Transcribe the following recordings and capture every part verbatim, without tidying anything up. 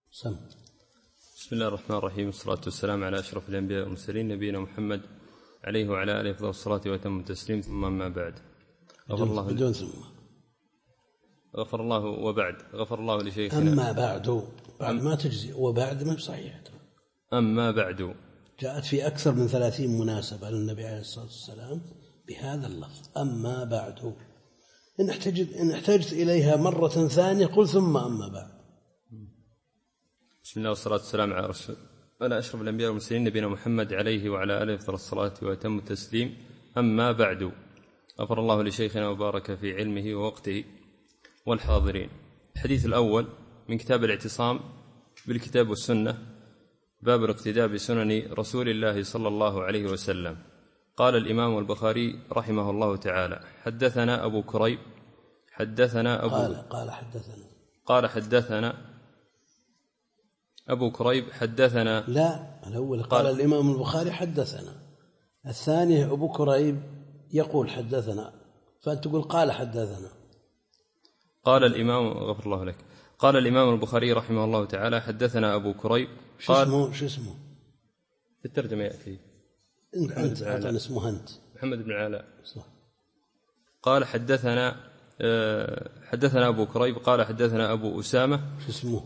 سم. بسم الله الرحمن الرحيم، والصلاة والسلام على أشرف الأنبياء والمرسلين نبينا محمد عليه وعلى آله أفضل الصلاة وأتم التسليم، ثم أما بعد. غفر الله بدون ثم غفر الله وبعد غفر الله لشيخنا. أما بعد بعد ما تجزي، وبعد ما بصحيح. أما بعد جاءت في أكثر من ثلاثين مناسبة للنبي عليه الصلاة والسلام بهذا اللفظ أما بعد. إن احتجت, إن احتجت إليها مرة ثانية قل ثم أما بعد. بسم الله والصلاة والسلام على رسول على أشرف الأنبياء والمرسلين نبينا محمد عليه وعلى آله أفضل الصلاة وأتم التسليم. أما بعد، غفر الله لشيخنا وبارك في علمه ووقته والحاضرين. الحديث الأول من كتاب الاعتصام بالكتاب والسنة، باب الاقتداء بسنن رسول الله صلى الله عليه وسلم. قال الإمام البخاري رحمه الله تعالى: حدثنا أبو كريب حدثنا أبو قال, قال حدثنا قال حدثنا أبو كريب حدثنا لا الأول قال, قال الإمام البخاري حدثنا، الثاني أبو كريب يقول حدثنا، فأنت تقول قال حدثنا. قال الإمام غفر الله لك قال الإمام البخاري رحمه الله تعالى: حدثنا أبو كريب. شو اسمه شو اسمه في الترجمة يأتي أنت أنت أعطنا اسمه أنت محمد بن علاء. صح. قال حدثنا حدثنا أبو كريب قال حدثنا أبو أسامة. شو اسمه؟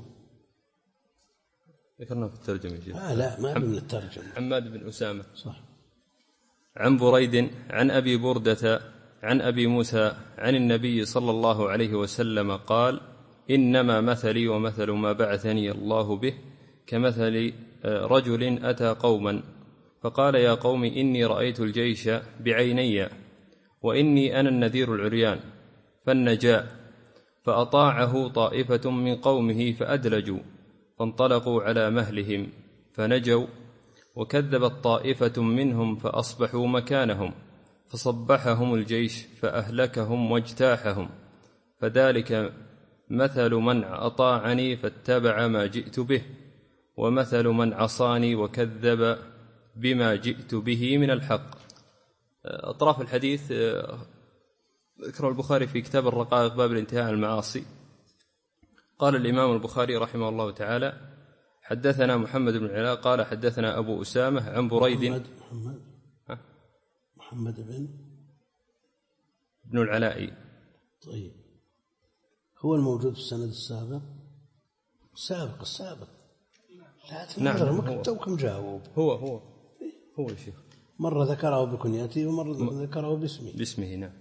ذكرنا في الترجمة. آه لا ما من الترجمة. حماد بن أسامة. صح. عن بريد عن أبي بردة عن أبي موسى عن النبي صلى الله عليه وسلم قال: إنما مثلي ومثل ما بعثني الله به كمثل رجل أتى قوما فقال: يا قوم إني رأيت الجيش بعيني وإني أنا النذير العريان، فالنجاء فأطاعه طائفة من قومه فأدلجوا فانطلقوا على مهلهم فنجوا، وكذبت طائفة منهم فأصبحوا مكانهم فصبحهم الجيش فأهلكهم واجتاحهم، فذلك مثل من أطاعني فاتبع ما جئت به، ومثل من عصاني وكذب بما جئت به من الحق. أطراف الحديث ذكر البخاري في كتاب الرقائق باب الانتهاء عن المعاصي. قال الإمام البخاري رحمه الله تعالى: حدثنا محمد بن علاء قال حدثنا أبو أسامة عن بريد محمد محمد, محمد بن بن العلاء. طيب، هو الموجود في السند السابق السابق السابق لا تنظر. نعم توكم جاوب. هو هو هو يا شيخ. مرة ذكره بكنيته ومرة ذكره باسمه. باسمه نعم.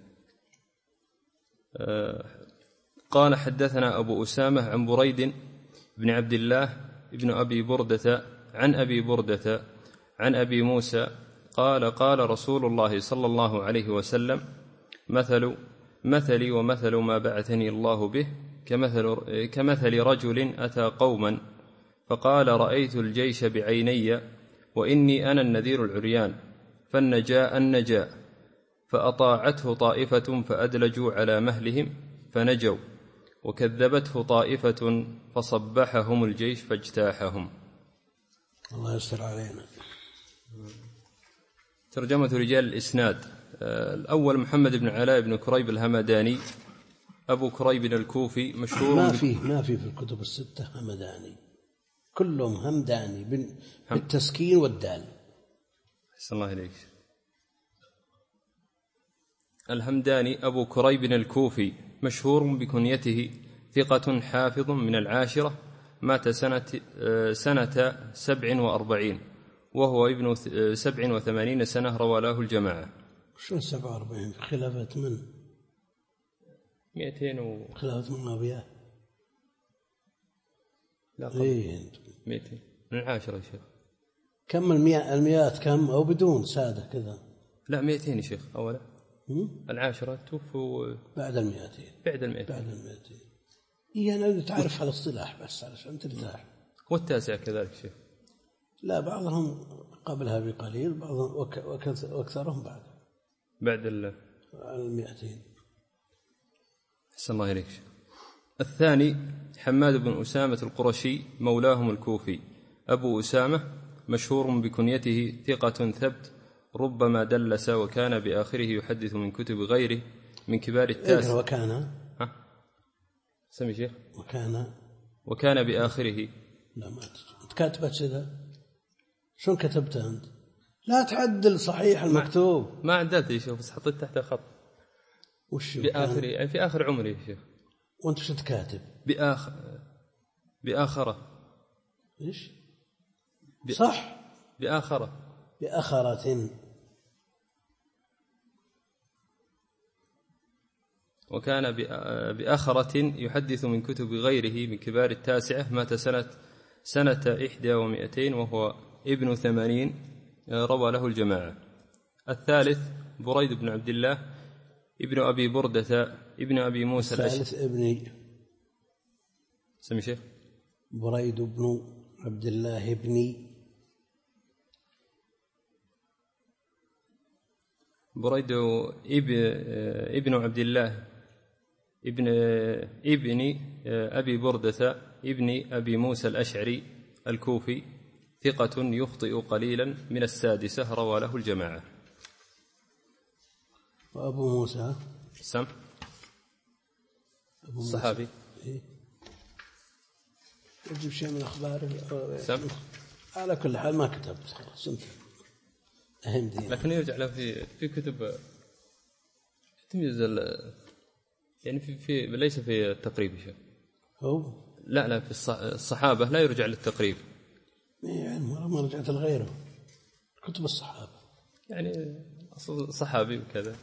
آه قال حدثنا أبو أسامة عن بريد بن عبد الله ابن أبي بردة عن أبي بردة عن أبي موسى قال: قال رسول الله صلى الله عليه وسلم: مثل مثلي ومثل ما بعثني الله به كمثل, كمثل رجل أتى قوما فقال: رأيت الجيش بعيني وإني أنا النذير العريان، فالنجاء النجاء فأطاعته طائفة فأدلجوا على مهلهم فنجوا، وكذبته طائفة فصبحهم الجيش فاجتاحهم. الله يستر علينا. ترجمة رجال الإسناد. الأول محمد بن علاء بن كريب الهمداني أبو كريب الكوفي، مشهور ما فيه ما فيه في الكتب الستة همداني، كلهم همداني بالتسكين والدال. أحسن الله إليك. الهمداني أبو كريب الكوفي، مشهور بكنيته، ثقة حافظ من العاشرة، مات سنة سنة سبع وأربعين وهو ابن سبع وثمانين سنة، روى له الجماعة. شو سبع وأربعين في خلافة من مئتين و... خلافة من أبيات؟ لا إيه مئتين من العاشرة يا شيخ. كم المئة المئات كم أو بدون سادة كذا؟ لا مئتين يا شيخ أولا. العاشرة توفوا بعد المئتين. بعد المئتين بعد المئتين. إيه أنا تعرف على الاصطلاح بس علشان ترتاح. والتاسع كذلك شيخ. لا بعضهم قبلها بقليل، بعضهم وأكثرهم بعد بعد المئتين. أحسن الله إليك. الثاني حماد بن أسامة القرشي، مولاهم الكوفي، أبو أسامة، مشهور بكنيته، ثقة ثبت، ربما دلس، وكان بآخره يحدث من كتب غيره من كبار التاسع. وكان ها سمي شيخ. وكان وكان بآخره لا ما تجي. أنت كاتبة كذا شلون كتبتها أنت؟ لا تعدل صحيح المكتوب. ما عدلت يا شيخ، بس حطيت تحته خط. وش بآخر يعني في آخر عمري يا شيخ. وأنت شو كاتب؟ بآخر بآخرة. إيش؟ صح. بآخرة. بآخرة. وكان بآخرة يحدث من كتب غيره من كبار التاسعة، مات سنة سنة إحدى ومئتين وهو ابن ثمانين، روى له الجماعة. الثالث بريد بن عبد الله ابن أبي بردة ابن أبي موسى الأشعري. الثالث ابني سمي شيخ بريد بن عبد الله ابني بريد ابن عبد الله ابن ابن أبي بردة ابن أبي موسى الأشعري الكوفي، ثقة يخطئ قليلا، من السادسة، روى له الجماعة. وأبو موسى سم أبو الصحابي إيه؟ يجيب شيء من أخباره سم. على كل حال ما كتبت خلاص انت أهم دي. لكن يرجع له في في كتب تميز يعني في في ليس في التقريب شيء. هو لا لا في الصحابة لا يرجع للتقريب. يعني ما رجعت لغيره كتب الصحابة، يعني أصل صحابي وكذا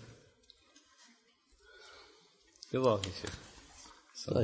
إضافي شيء. طيب.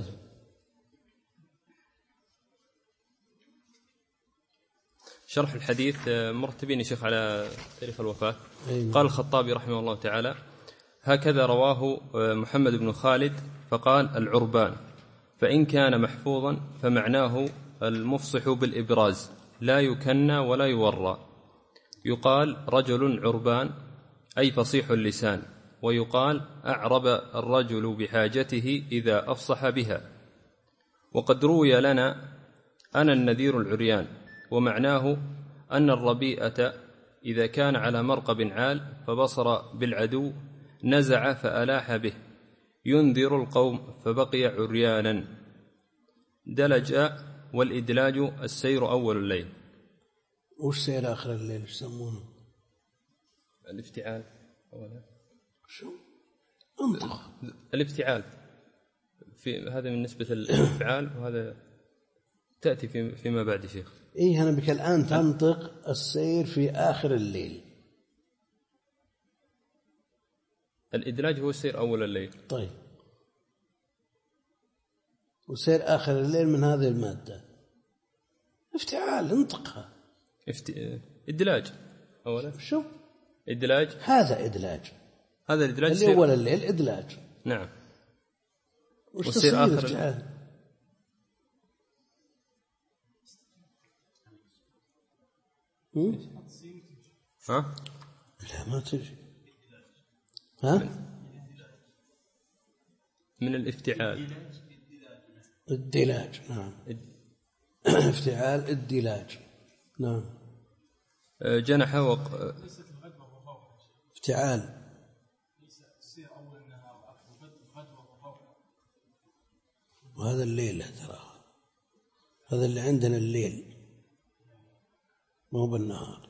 شرح الحديث مرتبين يا شيخ على تاريخ الوفاة. أيوة. قال الخطابي رحمه الله تعالى: هكذا رواه محمد بن خالد، فقال: العربان، فإن كان محفوظا فمعناه المفصح بالإبراز، لا يكنى ولا يورى. يقال رجل عربان أي فصيح اللسان، ويقال أعرب الرجل بحاجته إذا أفصح بها. وقد روي لنا أنا النذير العريان، ومعناه أن الربيئة إذا كان على مرقب عال فبصر بالعدو نزع فألاح به، ينذر القوم فبقي عريانا. دلج، والإدلاج السير أول الليل. وش سير آخر الليل ايش يسمونه؟ الافتعال أولا. شو انطق الافتعال في هذا من نسبة الافعال، وهذا تأتي في فيما بعد شيخ. إيه أنا بك الآن تنطق السير في آخر الليل. الإدلاج هو السير أول الليل. طيب، وسير آخر الليل من هذه المادة افتعال، انطقها. افت... إدلاج أولا. شو إدلاج؟ هذا إدلاج، هذا الإدلاج اللي أول الليل إدلاج. نعم. وش تصير آخر افتعال؟ ها؟ لا ما تجي. ها؟ من الافتعال. الدلاج. نعم. افتعال الدلاج. نعم. جنح وق... افتعال. وهذا الليل ترى، هذا اللي عندنا الليل مو بالنهار،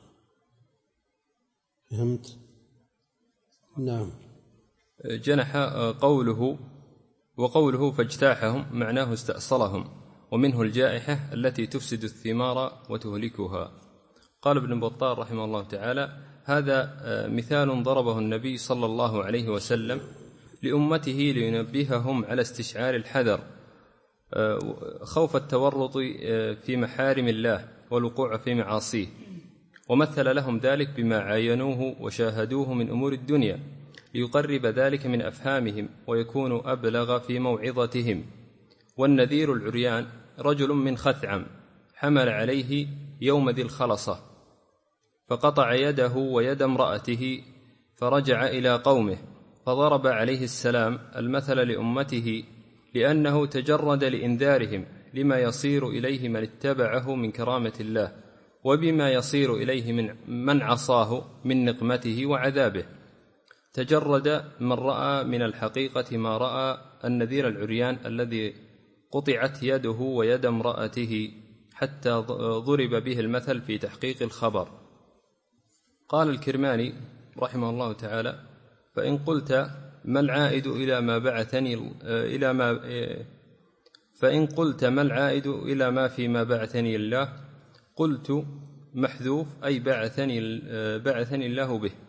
فهمت؟ نعم. جنح قوله، وقوله فاجتاحهم معناه استأصلهم، ومنه الجائحة التي تفسد الثمار وتهلكها. قال ابن بطال رحمه الله تعالى: هذا مثال ضربه النبي صلى الله عليه وسلم لأمته لينبههم على استشعار الحذر، خوف التورط في محارم الله والوقوع في معاصيه، ومثل لهم ذلك بما عاينوه وشاهدوه من أمور الدنيا ليقرب ذلك من أفهامهم ويكون أبلغ في موعظتهم. والنذير العريان رجل من خثعم حمل عليه يوم ذي الخلصة، فقطع يده ويد امرأته، فرجع إلى قومه فضرب عليه السلام المثل لأمته، لأنه تجرد لإنذارهم لما يصير إليه من اتبعه من كرامة الله، وبما يصير إليه من من عصاه من نقمته وعذابه. تجرد من رأى من الحقيقة ما رأى النذير العريان الذي قطعت يده ويد امرأته حتى ضرب به المثل في تحقيق الخبر. قال الكرماني رحمه الله تعالى: فإن قلت ما العائد إلى ما بعثني إلى ما فإن قلت ما العائد إلى ما فيما بعثني الله، قلت محذوف أي بعثني بعثني الله به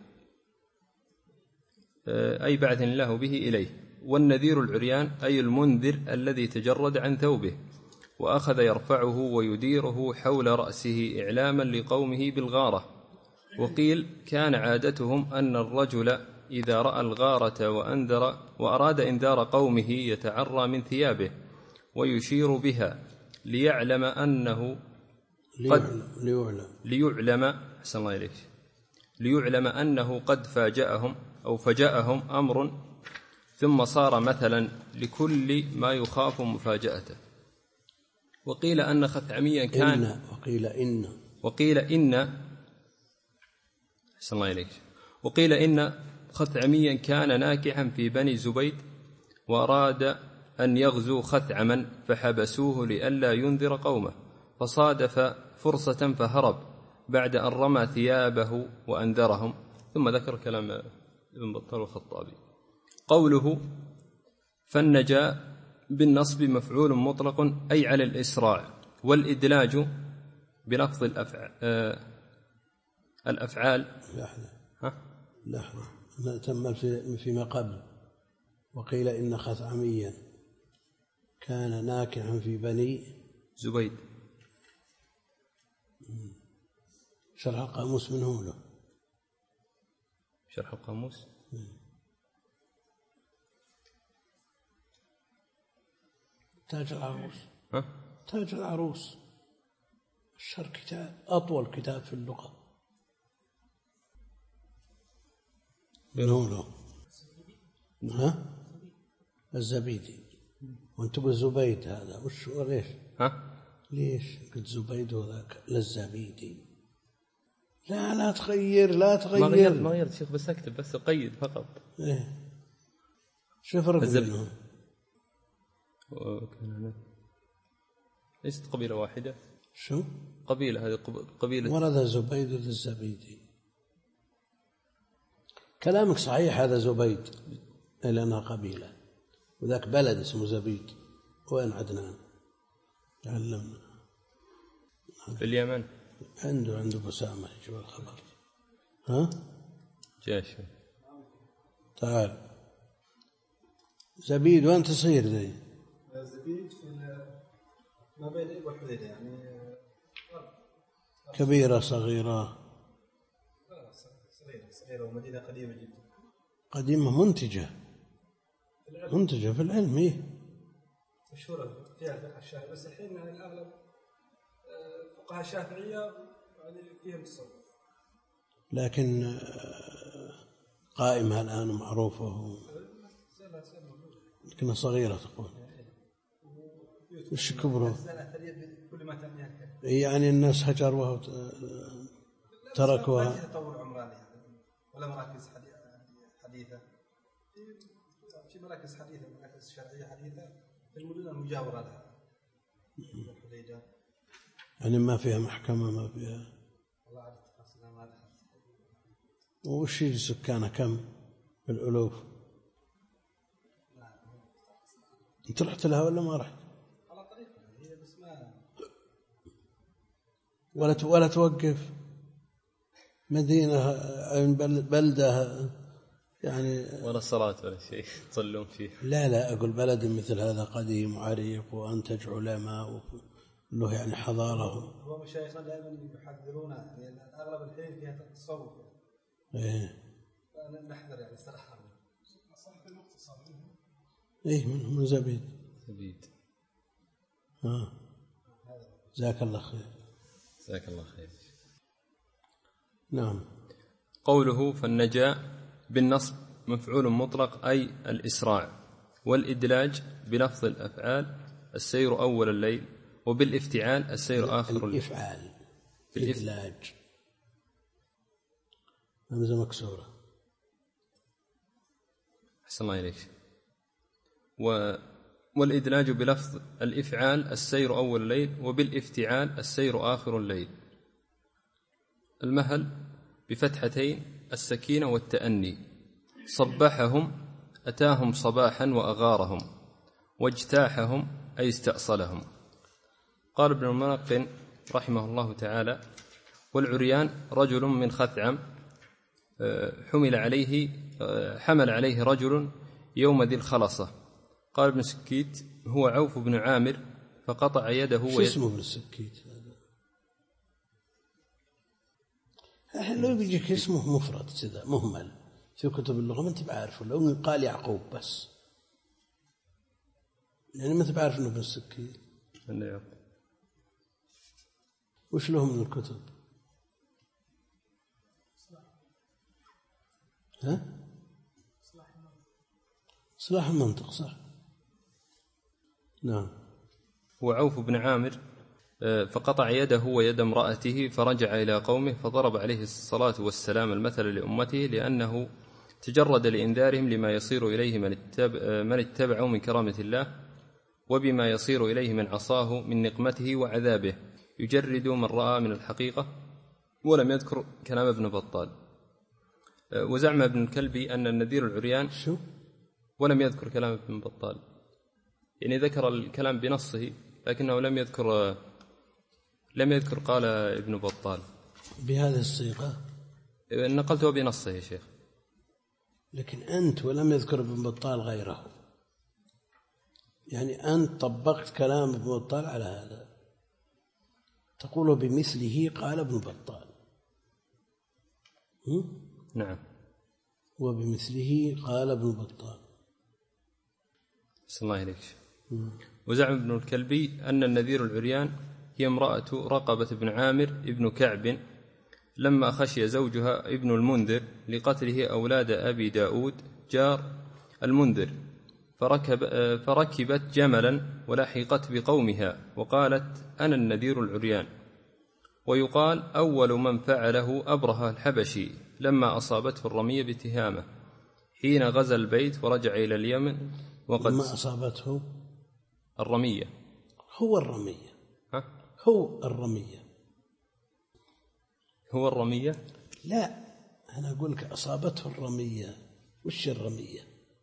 أي بعثني الله به إليه. والنذير العريان أي المنذر الذي تجرد عن ثوبه وأخذ يرفعه ويديره حول رأسه إعلاما لقومه بالغارة. وقيل كان عادتهم أن الرجل إذا رأى الغارة وأنذر وأراد إنذار قومه يتعرى من ثيابه ويشير بها ليعلم أنه قد ليعلم ليعلم أحسن الله إليك ليعلم أنه قد فاجأهم أو فجأهم أمر، ثم صار مثلا لكل ما يخاف مفاجأته. وقيل أن خثعميا كان إن وقيل إن وقيل إن أحسن الله إليك وقيل إن خثعميا كان ناكحا في بني زبيد وأراد أن يغزو خثعما فحبسوه لئلا ينذر قومه، فصادف فرصة فهرب بعد أن رمى ثيابه وأنذرهم. ثم ذكر كلام ابن بطال والخطابي. قوله فالنجا بالنصب مفعول مطلق أي على الإسراع، والإدلاج بلفظ الأفعال آه الأفعال لحظة ها؟ لحظة تم فيما قبل. وقيل إن خثعميا كان ناكحا في بني زبيد. شرح القاموس منه له شرح القاموس تاج العروس ها؟ تاج العروس الشر كتاب أطول كتاب في اللغة منه له ها؟ الزبيدي. وانت بالزبيد هذا وش ليش؟ ها؟ ليش قلت زبيد وذاك للزبيدي؟ لا لا تغير لا تغير ما غيرت ما غيرت شيخ، بس اكتب بس قيد فقط. ايه شو فرق بينهم؟ ليست قبيلة واحدة. شو؟ قبيلة هذه قبيلة ورد زبيد للزبيدي. كلامك صحيح، هذا زبيد لأنها قبيلة، وذاك بلد اسمه زبيد. وين عدنان؟ تعلمنا في اليمن. عنده عنده بسامة يجيب الخبر. ها؟ جاش تعال زبيد وين تصير ذي؟ زبيد في ما بين إبو والحديدة، يعني كبيرة صغيرة؟ صغيرة صغيرة ومدينة قديمة جدا. قديمة منتجة منتجة في العلم. إيه مشهورة فيها الفقه الشافعي، بس الحين يعني الأغلب فقهاء الشافعية فيهم تصرف، لكن قائمة الآن معروفة لكنها صغيرة تقول. وش كبره؟ يعني الناس هجروها وتركوها. ما تطور عمراني ولا مراكز حديثة، في مراكز حديثة مراكز شرعية حديثة في المدن المجاورة لها. يعني ما فيها محكمة ما فيها. والله عرفت تفاصيلها ما دخلت. وش سكانها كم بالألوف؟ أنت رحت لها ولا ما رحت؟ على طريقها هي بس ما ولا ولا توقف مدينة بلدة يعني ولا صلاة ولا شيء تصلون فيه. لا لا أقول بلد مثل هذا قديم وعريق وأنتج علماء له يعني حضارة. هو مشايخنا دائما يحذرون يعني أغلب الحين فيها تصوف. إيه نحذر يعني صراحة. صاحب المختصر إيه من من زبيد. زبيد. ها جزاك الله خير. جزاك الله خير. نعم. قوله فالنجاء بالنصب مفعول مطلق أي الإسراع، والإدلاج بلفظ الأفعال السير أول الليل، وبالافتعال السير آخر الليل. الإفعال الإدلاج همزة مكسورة. أحسن الله إليك. والإدلاج بلفظ الإفعال السير أول الليل، وبالافتعال السير آخر الليل. المهل بفتحتين السكينة والتأني. صبحهم أتاهم صباحا وأغارهم، واجتاحهم أي استأصلهم. قال ابن الملقن رحمه الله تعالى: والعريان رجل من خثعم حمل عليه حمل عليه رجل يوم ذي الخلصة. قال ابن سكيت: هو عوف بن عامر فقطع يده ويد... شو اسمه ابن سكيت هذا؟ لو بيجيك اسمه مفرد كذا مهمل في كتب اللغة ما انت بعارفه، لو قال يعقوب بس يعني ما انت بعارف انه ابن سكيت. وش له من الكتب؟ ها؟ صلاح المنطق صح. نعم. هو عوف بن عامر فقطع يده ويد امرأته فرجع إلى قومه فضرب عليه الصلاة والسلام المثل لأمته، لأنه تجرد لإنذارهم لما يصير إليه من اتبع من اتبعوا من كرامة الله، وبما يصير إليه من عصاه من نقمته وعذابه، يجرد من رأى من الحقيقة. ولم يذكر كلام ابن بطال. وزعم ابن الكلبي أن النذير العريان شو؟ ولم يذكر كلام ابن بطال، يعني ذكر الكلام بنصه لكنه لم يذكر لم يذكر قال ابن بطال بهذه الصيغة. نقلته بنصه يا شيخ. لكن أنت ولم يذكر ابن بطال غيره، يعني أنت طبقت كلام ابن بطال على هذا، تقول بمثله قال ابن بطال. نعم. وبمثله قال ابن بطال. صلى الله عليك. وزعم ابن الكلبي أن النذير العريان هي امرأة رقبة بن عامر ابن كعب لما خشي زوجها ابن المنذر لقتله أولاد أبي داود جار المنذر، فركب فركبت جملا ولحقت بقومها وقالت: أنا النذير العريان. ويقال: أول من فعله أبرهة الحبشي لما أصابته الرمية بتهامة حين غزا البيت ورجع إلى اليمن. وقد ما أصابته الرمية. هو الرمية ها؟ هو الرمية هو الرمية لا، أنا أقول لك أصابته الرمية. وش الرمية؟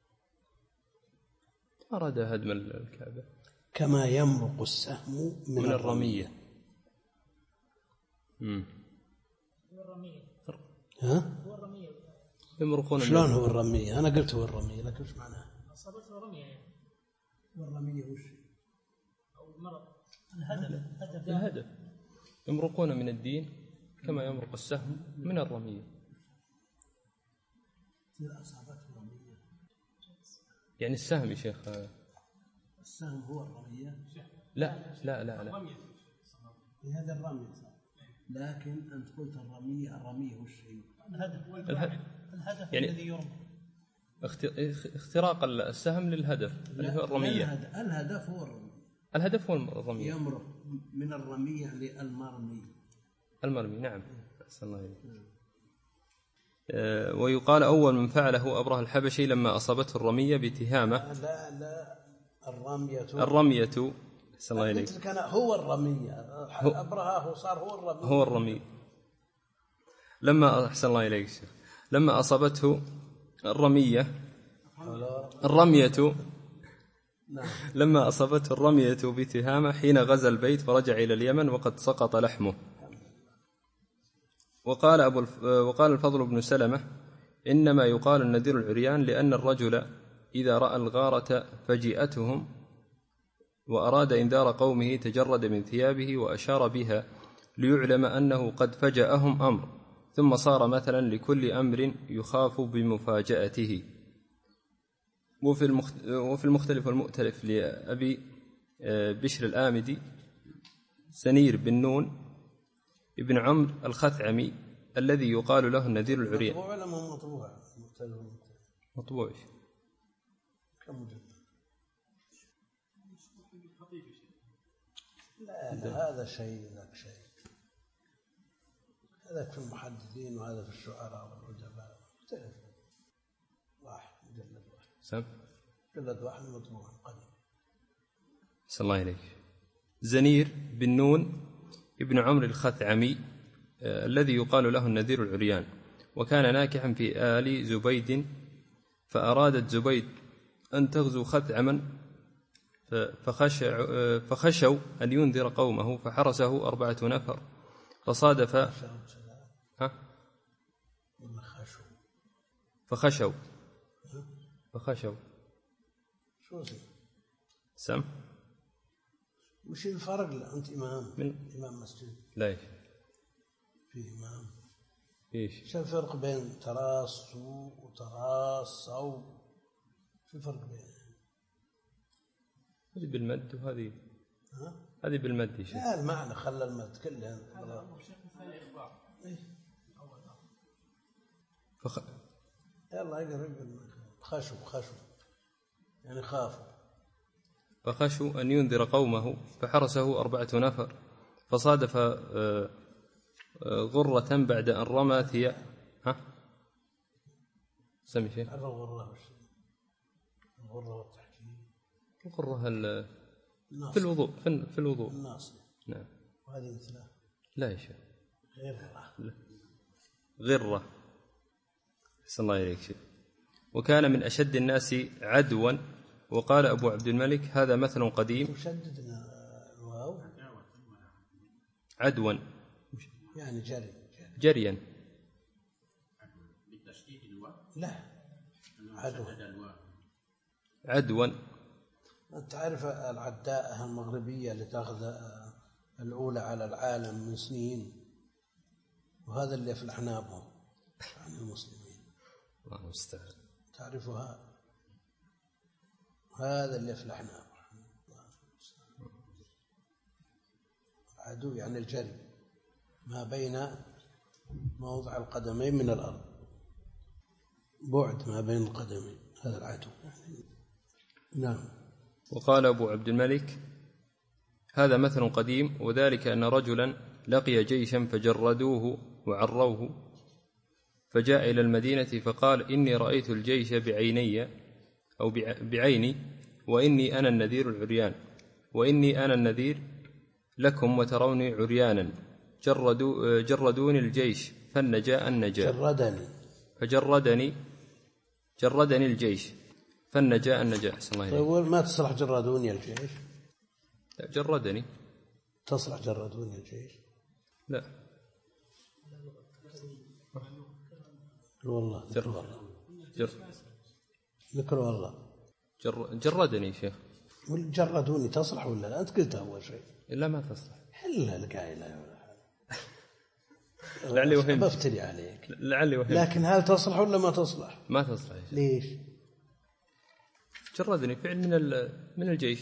أراد هدم الكعبة كما يمرق السهم من, من الرمية. امم هو الرمية. ها؟ هو الرمية. يمرقون. شلون هو الرمية؟ أنا قلت هو الرمية، لكن وش معناه؟ أصابته الرمية يعني. والرمية وش؟ أو المرض. الهدف. الهدف. الهدف. يمرقون من الدين كما يمرق السهم من الرمية. أصابته الرمية يعني السهم يا شيخ. السهم هو الرمية؟ لا لا لا لا. هذا الرمية، لكن أنت قلت الرمية. الرمية وش هي؟ الهدف. الهدف. الهدف يعني الذي يرمى. اختراق السهم للهدف اللي هو الرمية. الهدف هو الرمية. الهدف هو الرمية. يمرق من الرمية للمرمي. المرمي. نعم. أحسن الله إليك. أه ويقال: أول من فعله أبرهة الحبشي لما أصابته الرمية بتهامة. لا لا الرمية الرمية. أحسن الله إليك. كان هو الرمية. أبرهة هو صار هو الرمية. هو الرمية. لما أحسن الله إليك شيخ. لما أصابته الرمية الرمية لما أصابته الرمية بتهامة حين غزا البيت فرجع إلى اليمن وقد سقط لحمه. وقال أبو الف... وقال الفضل بن سلمة: إنما يقال النذير العريان لأن الرجل إذا رأى الغارة فجيئتهم وأراد إنذار قومه تجرد من ثيابه وأشار بها ليعلم أنه قد فجأهم أمر، ثم صار مثلا لكل أمر يخاف بمفاجأته. وفي, المخت... وفي المختلف والمؤتلف لأبي بشر الآمدي سنير بن نون ابن عمرو الخثعمي الذي يقال له النذير العريان. مطبوع ولا مو مطبوع؟ مطبوع. كم مجلد؟ لا, لا هذا شيء ذاك شيء. هذا في المحدثين وهذا في الشعراء والأدباء مختلف. واحد مجلد واحد. سم. مجلد واحد مطبوع قليل. صلى الله عليك. زنير بن نون ابن عمرو الخثعمي الذي يقال له النذير العريان، وكان ناكحا في آل زبيد، فأرادت زبيد أن تغزو خثعما فخشوا أن ينذر قومه، فحرسه أربعة نفر، فصادف ها؟ فخشوا فخشوا شو سم وش الفرق؟ لا أنت إمام من إمام مسجد، لا في إمام، إيش شو الفرق بين تراص وتراص صوب؟ شو الفرق بين هذه بالمد وهذه ها؟ هذه بالمد يا شيخ. لا المعنى خلى المد كله. فخ... يلا يقرب خشوا خشوا يعني خافوا. فخشوا أن ينذر قومه، فحرسه أربعة نفر، فصادف غرة بعد أن رمى ثياب. ها سمي شيء الغرة الغرة والتحكيم. الغرة في الوضوء في الوضوء الناصية. نعم. وهذه مثلها لا يا شيخ غرة غرة. صلى الله عليك شيخ. وكان من أشد الناس عدوا. وقال أبو عبد الملك هذا مثل قديم. شددنا الواو عدوا يعني جري جريا. لا عدوا عدوا. أنت تعرف العداء المغربية اللي تأخذ الأولى على العالم من سنين، وهذا اللي في الأحنابهم عن المسلمين. الله المستعان. تعرفها؟ هذا اللي في الأحناب. عدو يعني الجري ما بين موضع القدمين من الأرض، بعد ما بين القدمين، هذا العدو. نعم. وقال أبو عبد الملك هذا مثل قديم، وذلك أن رجلا لقي جيشا فجردوه وعروه، فجاء إلى المدينة فقال إني رأيت الجيش بعيني أو بعيني، وإني أنا النذير العريان، وإني أنا النذير لكم وتروني عريانا، جردوا جردوني الجيش فالنجاء النجاء. جردني فجردني جردني الجيش فالنجاء النجاء. طيب ما تصلح جردوني الجيش؟ لا جردني تصلح جردوني الجيش؟ لا والله ذكر والله جر ذكر والله جر جردني شيخ. جردوني تصلح ولا لا؟ أنت قلتها أول شيء. إلا ما تصلح. إلا القائلة لعلي وهمت. بفتري عليك. لعلي وهمت. لكن هل تصلح ولا ما تصلح؟ ما تصلح. ليش؟ جردني فعل من من الجيش،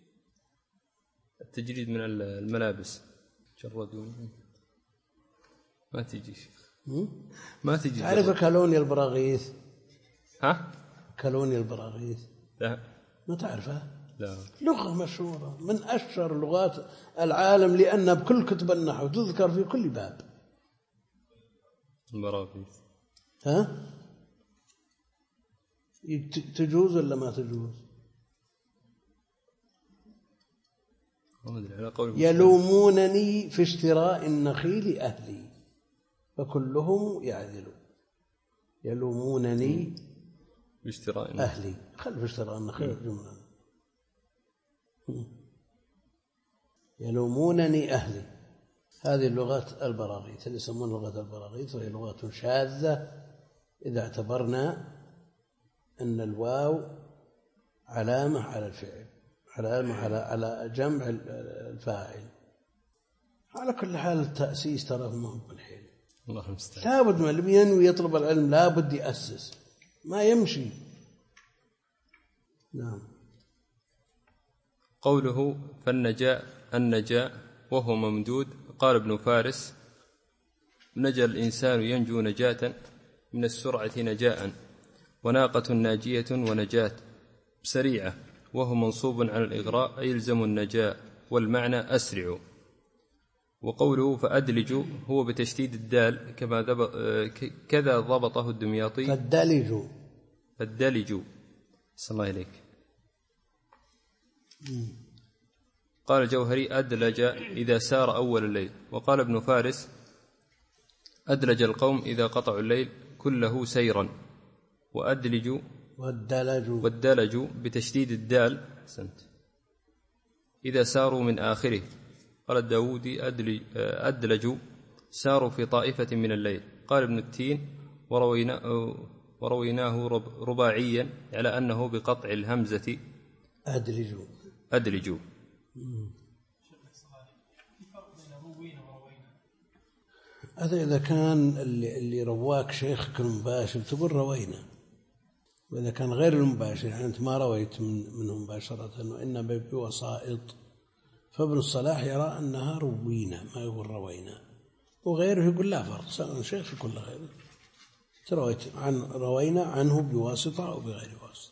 التجريد من الملابس. جردوني ما تجي ما تجي. تعرف كالوني البراغيث؟ ها؟ كالوني البراغيث؟ لا ما تعرفها؟ لا. لغة مشهورة من أشهر لغات العالم، لأنها بكل كتب النحو تذكر في كل باب. البراغيث. ها؟ تجوز ولا ما تجوز؟ يلومونني في اشتراء النخيل أهلي فكلهم يعدل. يلومونني باشتراء أهلي، خلف اشتراء النخيل جملة. يلومونني أهلي. هذه اللغات البراغيث اللي يسمون لغة البراغيث، وهي لغة شاذة إذا اعتبرنا أن الواو علامة على الفعل، علامة على على جمع الفاعل. على كل حال التأسيس ترى ما هو بالحيل. الله المستعان. لابد من اللي ينوي يطلب العلم لابد يأسس، ما يمشي. نعم. قوله فالنجاء النجاء وهو ممدود. قال ابن فارس نجا الإنسان ينجو نجاة من السرعة نجاء، وناقة ناجية ونجاة سريعة، وهو منصوب على الإغراء يلزم النجاة، والمعنى أسرع. وقوله فأدلج هو بتشديد الدال كما كذا ضبطه الدمياطي. فالدلج فالدلج. صلى الله عليك. قال الجوهري أدلج إذا سار أول الليل. وقال ابن فارس أدلج القوم إذا قطعوا الليل كله سيرا. وأدلج والدلج والدلج بتشديد الدال سنت إذا ساروا من آخره. قال الداودي أدلج أدلجوا ساروا في طائفة من الليل. قال ابن التين وروينا ورويناه رباعيا على أنه بقطع الهمزة أدلجوا أدلجوا. هذا إذا كان اللي, اللي رواك شيخك المباشر تقول روينا، وإذا كان غير المباشر يعني أنت ما رويت من منه مباشرة وإنما بوسائط، فابن الصلاح يرى أنها روينا ما يقول روينا، وغيره يقول لا فرق سواء شيخ يقول غيره ترويت عن روينا عنه بواسطة أو بغير واسطة.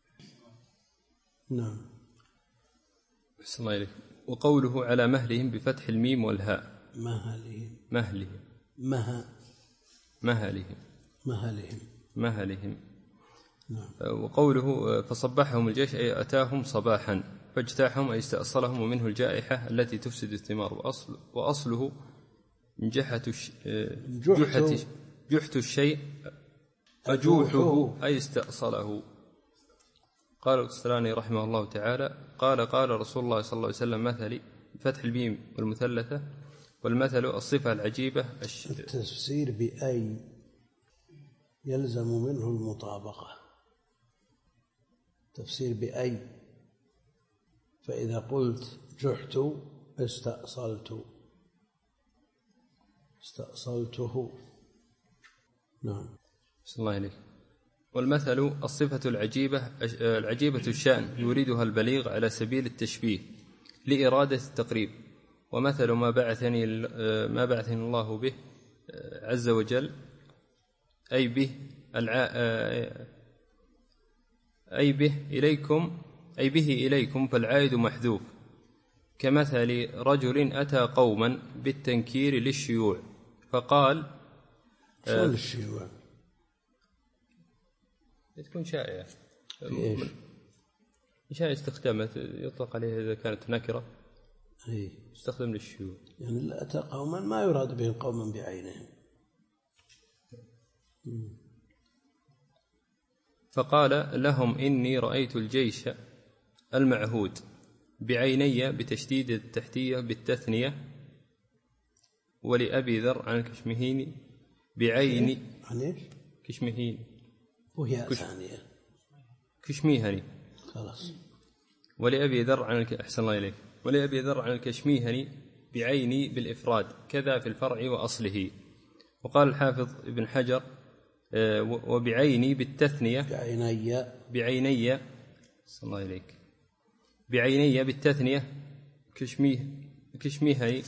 نعم. بسم الله عليك. وقوله على مهلهم بفتح الميم والهاء. مهلهم مهلهم مها مهلهم مهلهم مهلهم. نعم. وقوله فصبحهم الجيش أي أتاهم صباحا، فاجتاحهم أي استأصلهم، ومنه الجائحة التي تفسد الثمار. وأصل وأصله من جحة جحة جحت الشيء أجوحه أي استأصله. قال القسطلاني رحمه الله تعالى قال قال رسول الله صلى الله عليه وسلم مثلي بفتح الميم والمثلثة، والمثل الصفة العجيبة. التفسير بأي يلزم منه المطابقة، تفسير بأي، فإذا قلت جحت استأصلت استأصلته. نعم. بسم الله عليك. والمثل الصفة العجيبة العجيبة الشأن يريدها البليغ على سبيل التشبيه لإرادة التقريب. ومثل ما بعثني ما بعثني الله به عز وجل أي به أي به إليكم أي به إليكم فالعائد محذوف، كمثل رجل أتى قوما بالتنكير للشيوع فقال شو الشيوع؟ تكون شائعة. إيش؟ شائعة استخدامت يطلق عليها إذا كانت نكرة. إيه. استخدم للشيوع. يعني أتى قوما ما يراد بهم قوما بعينهم. فقال لهم إني رأيت الجيش المعهود بعيني بتشديد التحتية بالتثنية. ولأبي ذر عن الكشمهيني بعيني عن إيش؟ كشمهيني وهي ثانية كشميهني خلاص. ولأبي ذر عن أحسن الله إليك ولأبي ذر عن الكشميهني بعيني بالإفراد كذا في الفرع وأصله. وقال الحافظ ابن حجر وبعيني بالتثنية بعيني بعيني أحسن الله إليك بعيني بالتثنية كشميه كشميهني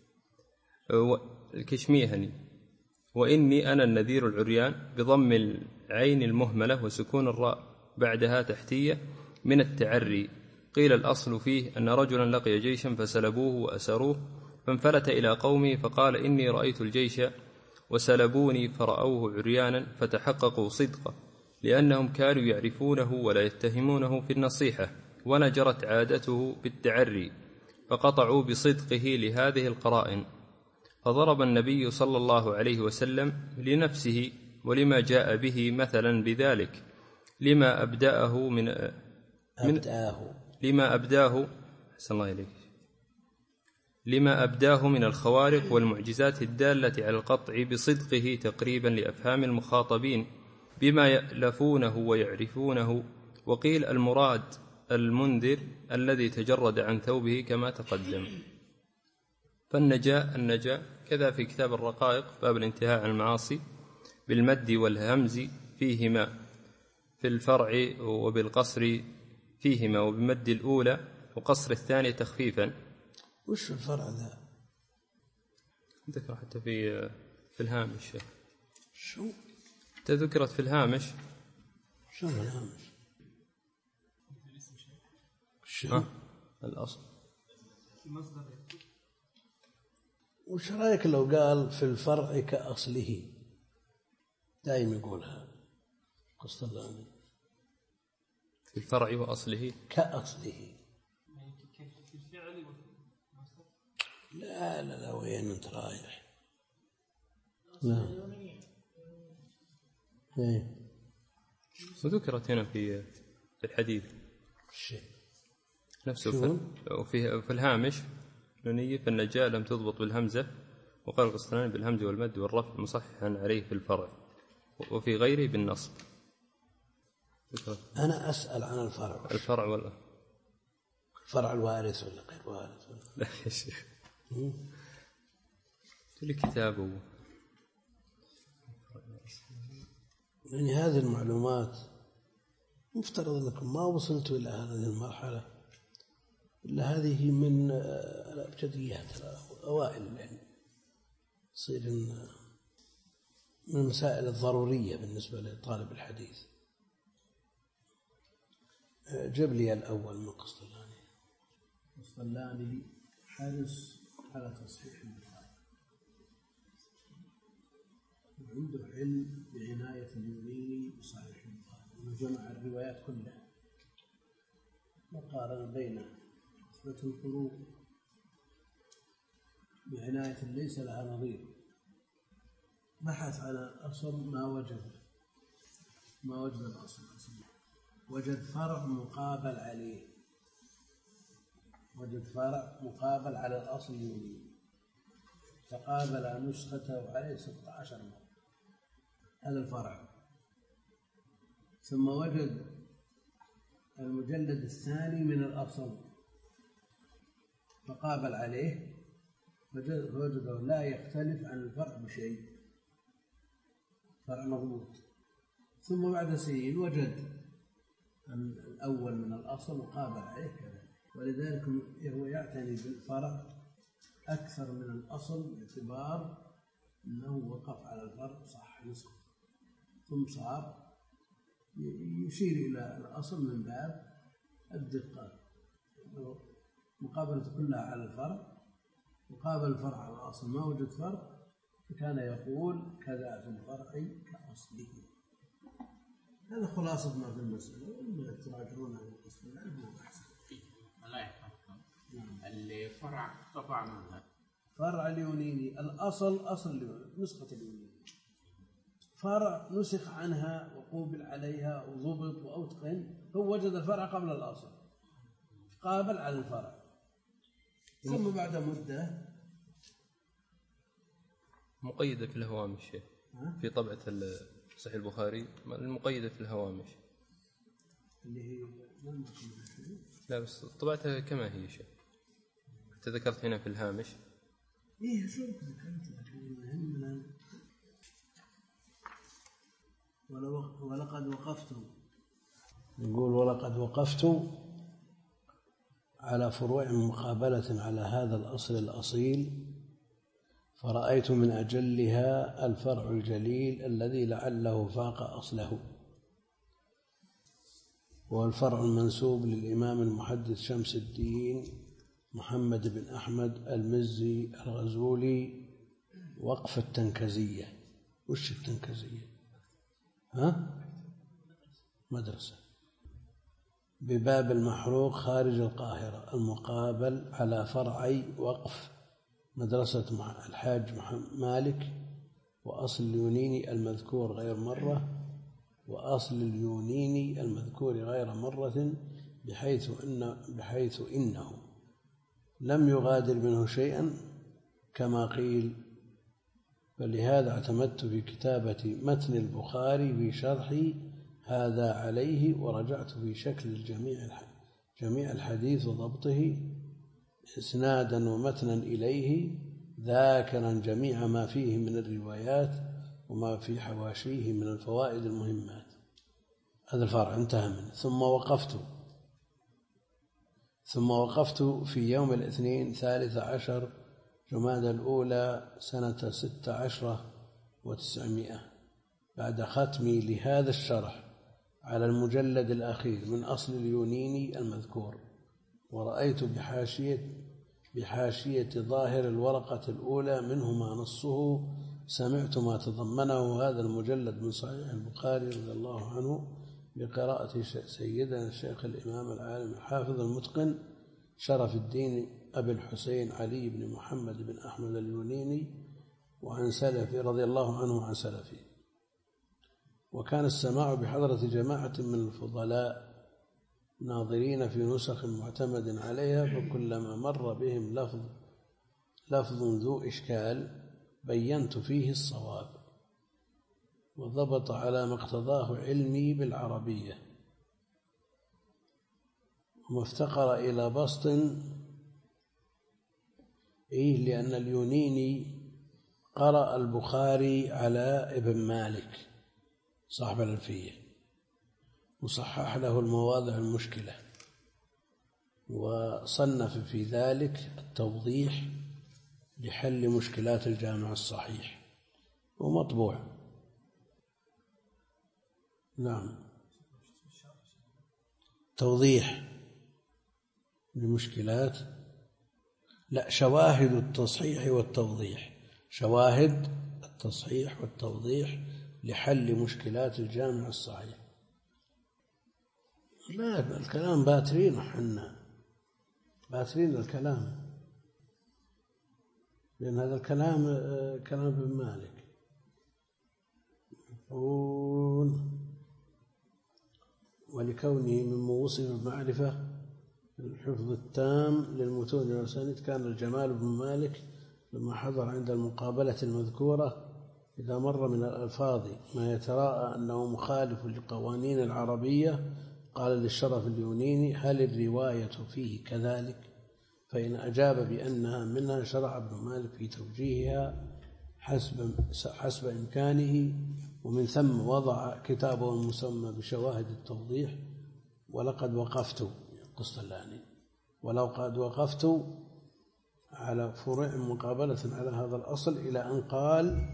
الكشميهني. وإني أنا النذير العريان بضم العين المهملة وسكون الراء بعدها تحتية من التعري. قيل الأصل فيه أن رجلا لقي جيشا فسلبوه وأسروه فانفلت إلى قومه فقال إني رأيت الجيش وسلبوني فرأوه عريانا فتحققوا صدقه لأنهم كانوا يعرفونه ولا يتهمونه في النصيحة، ولا جرت عادته بالتعري فقطعوا بصدقه لهذه القرائن. فضرب النبي صلى الله عليه وسلم لنفسه ولما جاء به مثلا بذلك لما أبدأه من, من أبداه لما أبداه أحسن الله إليك لما أبداه من الخوارق والمعجزات الدالة على القطع بصدقه تقريبا لأفهام المخاطبين بما يألفونه ويعرفونه. وقيل المراد المنذر الذي تجرد عن ثوبه كما تقدم. فالنجاء النجاء كذا في كتاب الرقائق باب الانتهاء عن المعاصي بالمد والهمز فيهما في الفرع وبالقصر فيهما وبمد الأولى وقصر الثانية تخفيفا. وش الفرع ذا؟ ذكر حتى في في الهامش. شو تذكرت في الهامش. شو الهامش؟ شو الأصل؟ وش رأيك لو قال في الفرع كأصله؟ دائما يقولها قسطلاني في الفرع وأصله كأصله. في الفعل لا لا لا وين أنت رايح؟ لا إيه وذكرت هنا في في الحديث الشيء نفسه في, وفي في الهامش نونية فالنجاة لم تضبط بالهمزة، وقال القسطلاني بالهمز والمد والرفع مصححا عليه في الفرع، وفي غيره بالنصب. أنا أسأل عن الفرع. الفرع ولا الفرع الوارث ولا غير وارث؟ لا يا شيخ في كتابه. يعني هذه المعلومات مفترض أنكم ما وصلتوا إلى هذه المرحلة إلا هذه من الأبجديات أوائل العلم، تصير من المسائل الضرورية بالنسبة لطالب الحديث. جب لي الأول من القسطلاني. القسطلاني حارس على تصحيح البخاري، وعنده علم بعناية اليوناني بصحيح البخاري، وجمع الروايات كلها وقارن بين نسبة الفروق بعناية ليس لها نظير. بحث على أصل ما وجد ما وجد الأصل أصل. وجد فرع مقابل عليه، وجد فرع مقابل على الأصل اليوناني، تقابل نسخته عليه ستة عشر مرة، هذا الفرع. ثم وجد المجلد الثاني من الأصل فقابل عليه فوجده لا يختلف عن الفرع بشيء، فرع مضبوط. ثم بعد سنين وجد الأول من الأصل وقابل عليه كذا، ولذلك هو يعتني بالفرع أكثر من الأصل باعتبار أنه وقف على الفرع صح نسخة، ثم صار يشير إلى الأصل من باب الدقة، مقابلة كلها على الفرع، مقابل الفرع على الأصل ما وجد فرع فكان يقول كذا في الفرع كأصله. هذا خلاصة ما في المسألة، وإما تراجعون عن القسم العلم أحسن. الله يحفظكم. اللي فرع طبعا فرع اليوناني الأصل أصل نسخة اليوناني، فرع نسخ عنها وقوبل عليها وضبط وأتقن، هو وجد الفرع قبل الأصل قابل على الفرع، ثم بعد مدة مقيدة في الهوامش في طبعة صحيح البخاري المقيدة في الهوامش اللي هي لا بس طبعتها كما هي شيء. أنت ذكرت هنا في الهامش إيه شو ذكرت لكن ولقد وقفت، يقول ولقد وقفت على فروع مقابلة على هذا الأصل الأصيل، فرأيت من أجلها الفرع الجليل الذي لعله فاق أصله، وهو الفرع المنسوب للإمام المحدث شمس الدين محمد بن أحمد المزي الغزولي وقف التنكزية. وش التنكزية؟ ها؟ مدرسة بباب المحروق خارج القاهرة، المقابل على فرعي وقف مدرسة الحاج مالك وأصل اليونيني المذكور غير مرة وأصل اليونيني المذكور غير مرة، بحيث إن بحيث إنه لم يغادر منه شيئا كما قيل، فلهذا اعتمدت في كتابة متن البخاري في شرحي هذا عليه، ورجعت في شكل الجميع جميع الحديث وضبطه إسنادا ومتنا إليه، ذاكرا جميع ما فيه من الروايات وما في حواشيه من الفوائد المهمات. هذا الفرع انتهى منه. ثم وقفت ثم وقفت في يوم الاثنين ثالث عشر جمادى الأولى سنة ست عشرة وتسعمائة بعد ختمي لهذا الشرح على المجلد الأخير من أصل اليونيني المذكور، ورأيت بحاشية بحاشية ظاهر الورقة الأولى منه ما نصه سمعت ما تضمنه هذا المجلد من صحيح البخاري رضي الله عنه بقراءة سيدنا الشيخ الإمام العالم الحافظ المتقن شرف الدين أبي الحسين علي بن محمد بن أحمد اليونيني وعن سلفي رضي الله عنه وعن سلفي. وكان السماع بحضرة جماعة من الفضلاء ناظرين في نسخ معتمد عليها، فكلما مر بهم لفظ لفظ ذو إشكال بينت فيه الصواب، وضبط على ما اقتضاه علمي بالعربية، وما افتقر إلى بسط، إيه لأن اليونيني قرأ البخاري على ابن مالك صاحب الألفية، وصحح له المواضع المشكلة، وصنف في ذلك التوضيح لحل مشكلات الجامع الصحيح، ومطبوع. نعم، توضيح لمشكلات، لا، شواهد التصحيح والتوضيح، شواهد التصحيح والتوضيح لحل مشكلات الجامع الصحيح. لا، الكلام باترين، حنا باترين الكلام، لأن هذا الكلام كلام ابن مالك. ولكونه مما وصف بمعرفة الحفظ التام للمتون والأسانيد، كان الجمال بن مالك لما حضر عند المقابلة المذكورة إذا مر من الألفاظ ما يتراءى أنه مخالف لقوانين العربية قال للشرف اليونيني: هل الرواية فيه كذلك؟ فإن أجاب بأنها منها شرع ابن مالك في توجيهها حسب حسب إمكانه، ومن ثم وضع كتابه المسمى بشواهد التوضيح. ولقد وقفت قسطلاني ولو قد وقفت على فروع مقابلة على هذا الأصل إلى أن قال: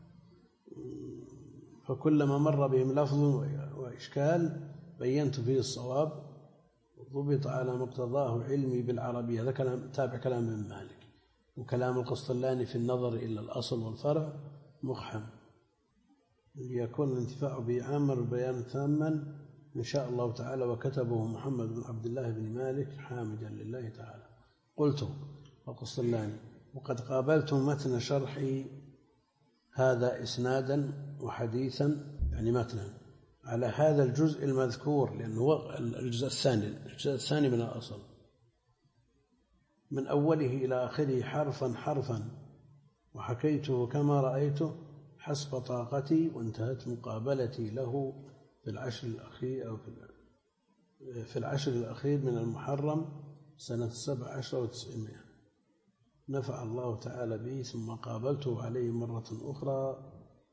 فكلما مر بهم لفظ وإشكال بينت فيه الصواب، ضبط على مقتضاه علمي بالعربية. هذا كلام تابع كلام ابن مالك. وكلام القسطلاني في النظر إلى الأصل والفرع مقحم، ليكون الانتفاع به عاما والبيان تاما إن شاء الله تعالى. وكتبه محمد بن عبد الله بن مالك حامدا لله تعالى. قلت القسطلاني: وقد قابلت متن شرحي هذا إسنادا وحديثا، يعني متنا، على هذا الجزء المذكور، لأنه هو الجزء الثاني الجزء الثاني من الأصل، من أوله إلى آخره حرفا حرفا، وحكيته كما رأيته حسب طاقتي، وانتهت مقابلتي له في العشر الأخير أو في العشر الأخير من المحرم سنة سبع عشر وتسعمائة. نفع الله تعالى به، ثم قابلته عليه مرة أخرى.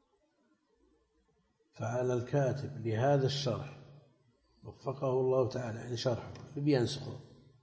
فعلى الكاتب لهذا الشرح وفقه الله تعالى، يعني شرحه بينسخه،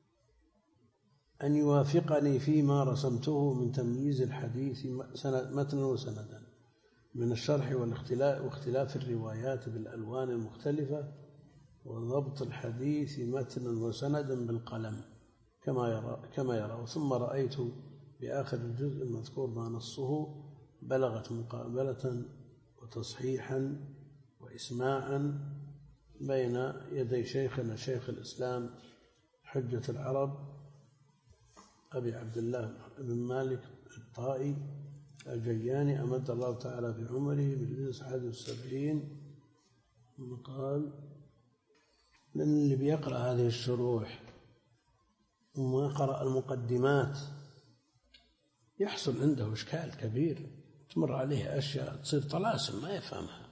أن يوافقني فيما رسمته من تمييز الحديث متنا وسندا من الشرح والاختلاف واختلاف الروايات بالألوان المختلفة، وضبط الحديث متنا وسندا بالقلم كما يرى كما يرى. ثم رأيت بآخر الجزء المذكور ما نصه بلغت مقابلة وتصحيحا وإسماعا بين يدي شيخنا شيخ الإسلام حجة العرب أبي عبد الله بن مالك الطائي الجياني، أمد الله تعالى في عمره بالجزء أحد والسبعين. قال: لأن اللي بيقرأ هذه الشروح وما قرأ المقدمات يحصل عنده إشكال كبير، تمر عليه أشياء تصير طلاسم ما يفهمها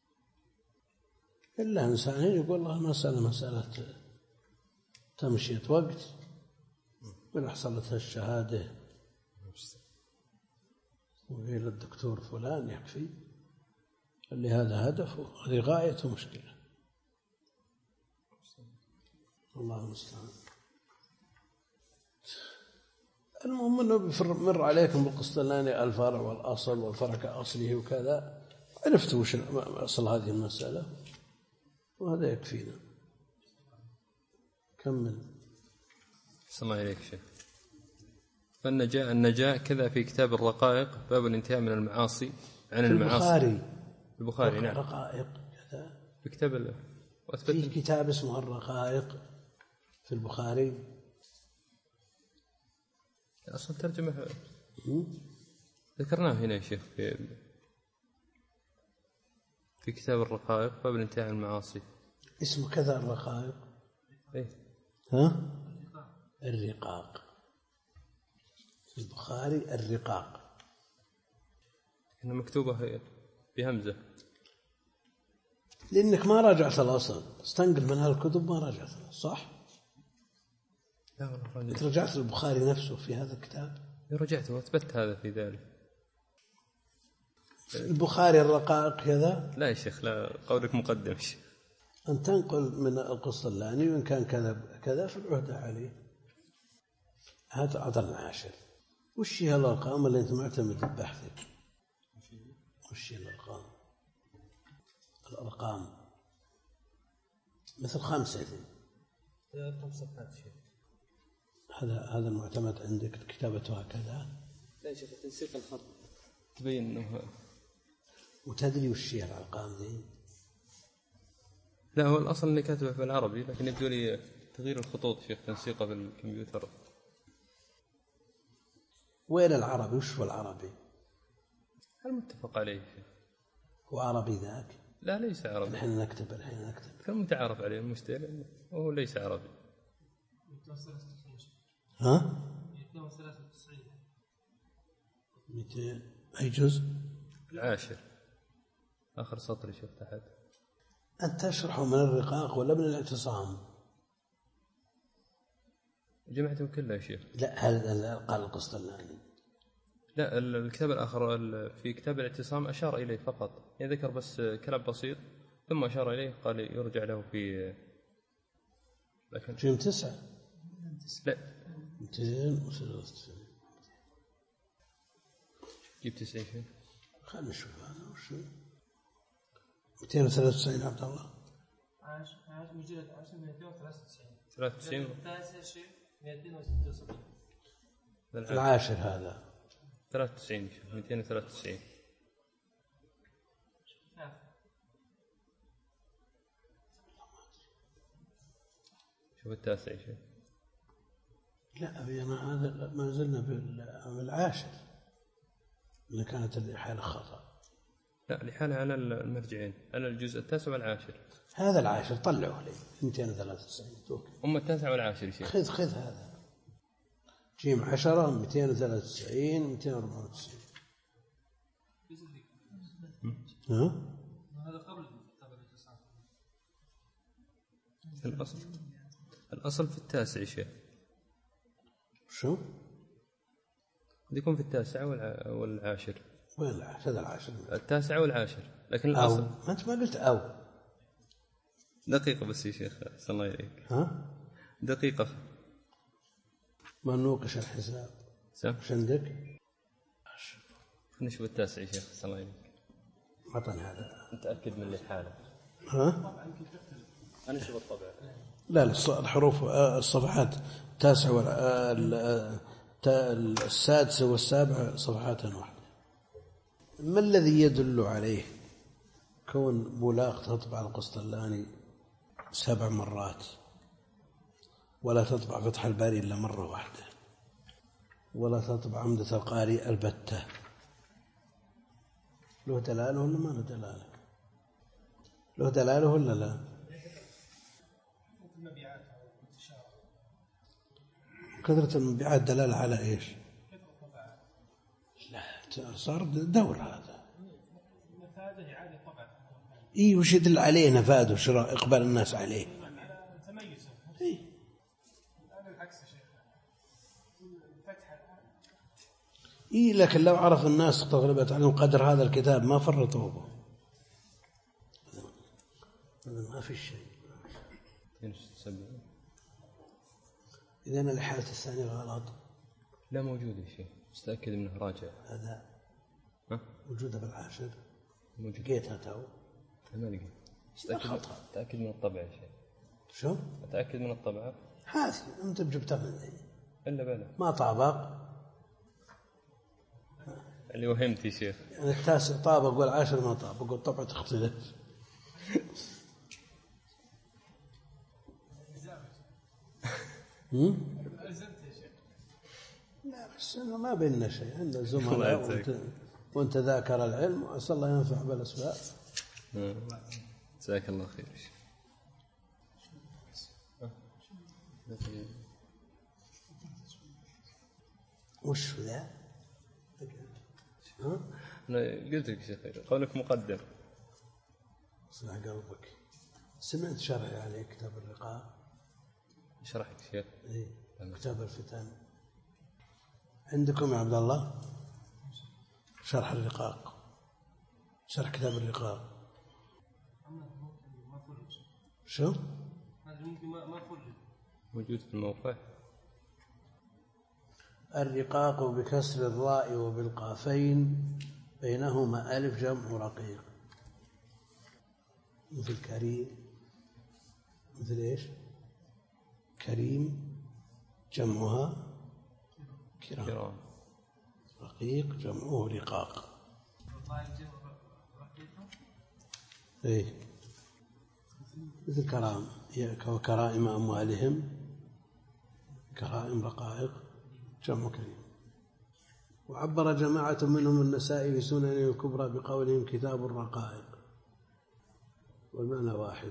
إلا إنسان يقول الله المسألة مسألة تمشية وقت، من حصلت الشهادة وإلى الدكتور فلان يكفي، اللي هذا هدفه، هذه غايته مشكلة. الله المستعان. المهم أنه بيمر عليكم بالقسطلاني الفرع والأصل والفرع كأصله وكذا، عرفتوا وش أصل هذه المسألة، وهذا يكفينا. كمل. السلام عليك شيخ. فالنجاة النجاة كذا في كتاب الرقائق باب الانتهاء من المعاصي عن المعاصي. البخاري البخاري نعم. رقائق كذا في كتاب في كتاب اسمه الرقائق في البخاري. أصل ترجمة ذكرناه هنا يا شيخ في في كتاب الرقائق باب الانتهاء عن المعاصي. اسمه كذا الرقائق. إيه؟ ها؟ الرقاق في البخاري الرقاق. هنا مكتوبة بهمزة. لأنك ما راجعت الأصل، استنقل من هالكتب ما راجعت صح؟ لا والله رجعت البخاري نفسه في هذا الكتاب. رجعت وأثبت هذا في ذلك. البخاري الرقائق كذا. لا يا شيخ لا، قولك مقدم شيخ. أن تنقل من القسطلاني وإن كان كذا كذا في العهدة عليه. هذا عطر العاشر. وش هي الأرقام اللي أنت معتمد ببحثك؟ وش هي الأرقام؟ الأرقام مثل خمسة دي. هذا هذا المعتمد عندك كتابته هكذا. لا يا شيخ تنسيق الخط تبين إنه. وتدري وش هي الأرقام دي؟ لا هو الأصل إني كاتبه بالعربي، لكن يبدو لي تغيير الخطوط شيخ تنسيقه بالكمبيوتر. وين العربي؟ وش هو العربي؟ المتفق عليه شيخ. هو عربي ذاك؟ لا ليس عربي. الحين نكتب الحين نكتب. كم متعارف عليه المشتري وهو ليس عربي. ها؟ مئتين أي جزء؟ العاشر آخر سطر شوف تحت. أنت تشرحه من الرقاق ولا من الاعتصام؟ جمعته كلها يا شيخ. لا هذا قال القسطلاني. لا الكتاب الآخر في كتاب الاعتصام أشار إليه فقط، يعني ذكر بس كلام بسيط ثم أشار إليه قال يرجع له في. لكن جيم تسعة. لا مئتين وثلاثة. جيب تسعين شيء. خلنا نشوف هذا وش. مئتين وثلاثة وتسعين عبد الله. عاش عاش مجلد عاش مئتين وثلاثة وتسعين. ثلاثة وتسعين. التاسع شيء مئتين وستة وسبعين. العاشر هذا. ثلاثة وتسعين مئتين وثلاثة وتسعين. شوف التاسع شيء. لا أبي أنا هذا ما زلنا بالعاشر اللي كانت الحالة خطأ. لا الحالة على المرجعين، على الجزء التاسع والعاشر. هذا العاشر طلعه لي مئتين وثلاثة وتسعين. أم التاسع والعاشر شيء. خذ خذ هذا. جيم عشرة مئتين وثلاثة وتسعين مئتين وأربعة وتسعين. ها؟ هذا قبل كتاب الاعتصام. الأصل الأصل في التاسع شيء. شو؟ يكون في التاسع والعاشر. وين العاشر؟ هذا العاشر. التاسع والعاشر، لكن أو الأصل. ما أنت ما قلت أو. دقيقة بس يا شيخ صلى الله عليك. ها؟ دقيقة. ما نوقش الحساب. سم. وش عندك؟ خلينا نشوف التاسع يا شيخ صلى الله عليك. عطني هذا. متأكد من اللي حاله. ها؟ أنا أشوف الطبع. لا الحروف الصفحات التاسع والسادسة والسابعة صفحات واحدة. ما الذي يدل عليه كون بولاق تطبع القسطلاني سبع مرات ولا تطبع فتح الباري إلا مرة واحدة ولا تطبع عمدة القاري البتة؟ له دلالة ولا ما له دلالة؟ له دلالة ولا لا؟ كثرة المبيعات دلالة على إيش؟ لا صار دور هذا. إيه وش يدل عليه نفاذ وشراء إقبال الناس عليه؟ إيه. إيه لكن لو عرف الناس تغلبت عليهم قدر هذا الكتاب ما فرطوا به. ما في شيء. إذن الحالة الثانية غلط. لا موجود يا شيخ، مستأكد منه راجع. هذا ها؟ موجودة بالعاشر. موجود. لقيتها تو. ما لقيت. مستأكد. متأكد من الطبع يا شيخ. شو؟ متأكد من الطبعة. هذه أنت بجبتها مني. إلا بلا. ما طابق. اللي وهمت يا شيخ. يعني التاسع طابق والعاشر ما طابق والطبعة تختلف. هم؟ ألزمت يا شيخ. لا بس بس إنه ما بيننا شيء، عندنا زملاء وانت, وانت ذاكر العلم، وأسأل الله ينفع بالأسباب. جزاك الله خير. وش ذا؟ ها؟ أنا قلت لك شيخ قولك مقدم. صلح قلبك. سمعت شرحي عليه كتاب الرقاق. شرحك شيخ؟ إيه كتاب الفتن عندكم يا عبد الله؟ شرح الرقاق، شرح كتاب الرقاق. شو؟ موجود في الموقع. الرقاق بكسر الراء وبالقافين بينهما ألف جمع رقيق، مثل كريم، مثل إيش؟ كريم جمعها كرام, كرام. رقيق جمعه رقاق. إيه مثل كرام، وكرائم أموالهم، كرائم رقائق جمع كريم. وعبر جماعة منهم النسائي في سننه الكبرى بقولهم كتاب الرقائق، والمعنى واحد.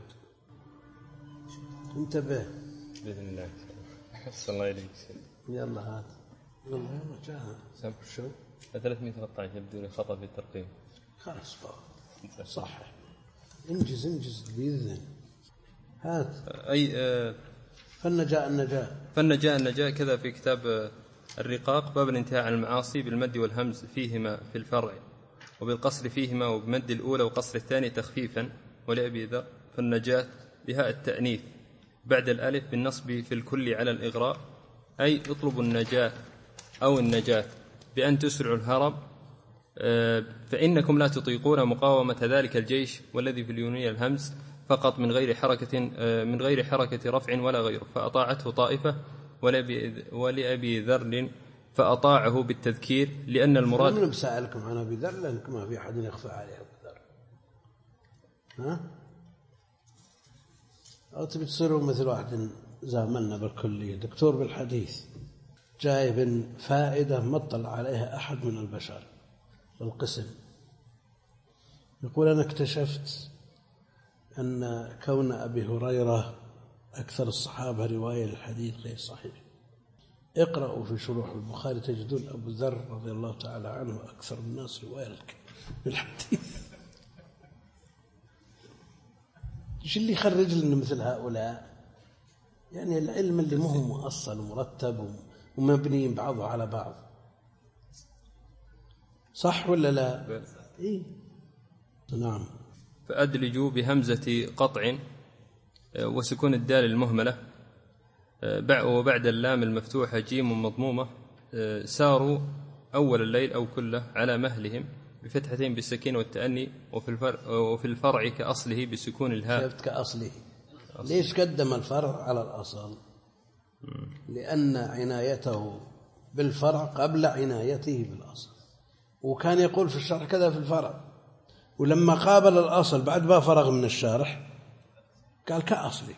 انتبه بإذن الله. صلى الله عليه وسلم. يلا هات يلا يلا جاء شو ثلاثمائة وثلاثة عشر يبدو لي خطأ في الترقيم. خلاص صح انجز انجز بإذن. هات أي آه فالنجاء النجاء فالنجاء النجاء كذا في كتاب الرقاق باب الانتهاء عن المعاصي بالمد والهمز فيهما في الفرع، وبالقصر فيهما وبمد الأولى وقصر الثاني تخفيفا ولأبي ذر. فالنجاة بهاء التأنيث بعد الألف بالنصب في الكل على الإغراء، أي اطلبوا النجاة أو النجاة بأن تسرعوا الهرب، فإنكم لا تطيقون مقاومة ذلك الجيش. والذي في اليونية الهمز فقط من غير حركة من غير حركة رفع ولا غيره، فأطاعته طائفة. ولأبي ذر فأطاعه بالتذكير لأن المراد. من بسألكم عن أبي ذر لأنكم ما في أحد يخفى عليه أبي ذر. ها؟ أو تبي تصيروا مثل واحد زاملنا بالكلية دكتور بالحديث جايب فائدة ما اطلع عليها أحد من البشر بالقسم، يقول أنا اكتشفت أن كون أبي هريرة أكثر الصحابة رواية للحديث غير صحيح. اقرأوا في شروح البخاري تجدون أبو ذر رضي الله تعالى عنه أكثر الناس رواية للحديث. إيش اللي يخرج لنا مثل هؤلاء؟ يعني العلم اللي مو مؤصل ومرتب ومبني بعضه على بعض، صح ولا لا؟ إيه؟ نعم. فأدلجوا بهمزة قطع وسكون الدال المهملة وبعد اللام المفتوحة جيم مضمومة، ساروا أول الليل أو كله على مهلهم بفتحتين بالسكين والتأني، وفي الفرع, وفي الفرع كأصله بسكون الهاء. شفت كأصله أصل. ليش قدم الفرع على الأصل؟ لأن عنايته بالفرع قبل عنايته بالأصل، وكان يقول في الشرح كذا في الفرع، ولما قابل الأصل بعد ما فرغ من الشارح قال كأصله.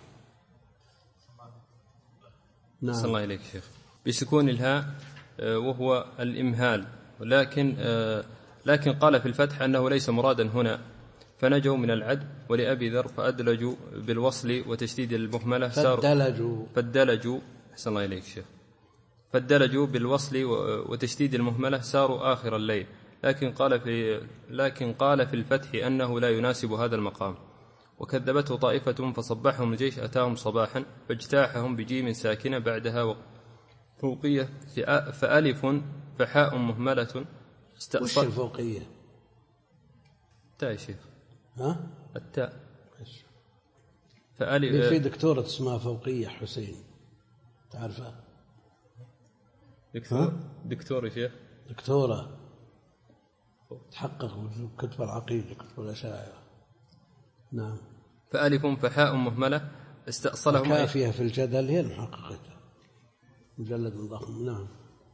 نعم. صلى الله عليك شيخ. بسكون الهاء وهو الإمهال، ولكن لكن قال في الفتح أنه ليس مرادا هنا، فنجوا من العد. ولأبي ذر فأدلجوا بالوصل وتشديد المهملة فادلجوا فادلجوا أحسن الله إليك شيخ فادلجوا بالوصل وتشديد المهملة ساروا آخر الليل، لكن قال في لكن قال في الفتح أنه لا يناسب هذا المقام. وكذبته طائفة فصبحهم الجيش أتاهم صباحا فاجتاحهم بجيم ساكنة بعدها فوقية فألف فحاء مهملة وش الفوقية؟ التاء يا شيخ. ها؟ التاء. فألف في دكتورة اسمها فوقية حسين تعرفها؟ دكتور دكتور يا شيخ. دكتورة تحقق كتب العقيدة كتب الأشاعرة. نعم. فألف فحاء مهملة استأصلهم كافية في الجدل هي المحققة مجلد ضخم. نعم.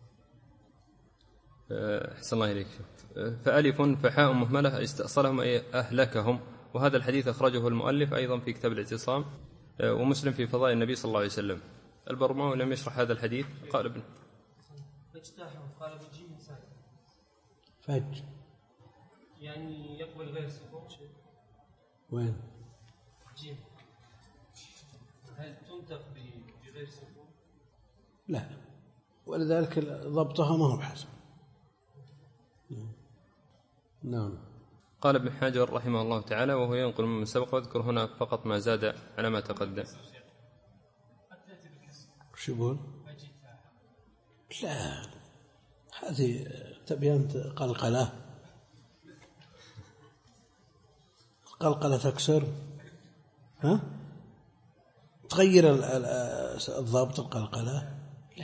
أحسن الله إليك. فألف فحاء مهملة استأصلهم أي أهلكهم. وهذا الحديث أخرجه المؤلف أيضا في كتاب الاعتصام، ومسلم في فضائل النبي صلى الله عليه وسلم. البرماوي لم يشرح هذا الحديث. قال ابن فاجتاحه قال بجيم ساكن. فج يعني يقبل غير سكون. وين؟ جيم. هل تنطق بغير سكون؟ لا، ولذلك ضبطها ما هو بحسب. نعم. قال ابن حجر رحمه الله تعالى وهو ينقل مما سبق، واذكر هنا فقط ما زاد على ما تقدم. وش يقول؟ لا، هذه تبين قلقلة، قلقلة تكسر، ها؟ تغير الضبط القلقلة. لا.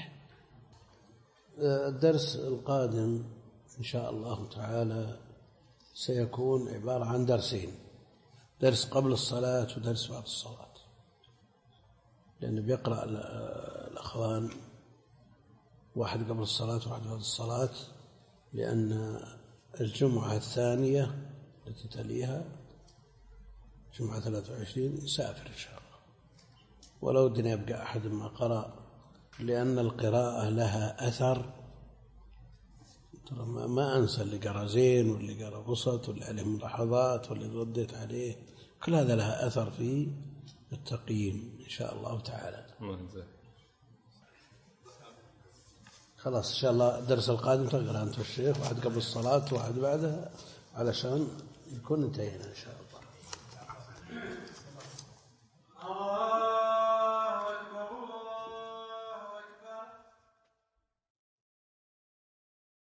الدرس القادم إن شاء الله تعالى سيكون عبارة عن درسين، درس قبل الصلاة ودرس بعد الصلاة، لأنه بيقرأ الأخوان واحد قبل الصلاة وواحد بعد الصلاة، لأن الجمعة الثانية التي تليها جمعة ثلاثة وعشرين يسافر إن شاء الله، ولو دنا يبقى أحد ما قرأ، لأن القراءة لها أثر. ما أنسى اللي قرأ زين واللي قرأ بسط واللي عليه ملاحظات واللي رديت عليه، كل هذا لها أثر في التقييم إن شاء الله تعالى. خلاص إن شاء الله الدرس القادم تقرأ أنت والشيخ، واحد قبل الصلاة وواحد بعدها، علشان نكون انتهينا إن شاء الله.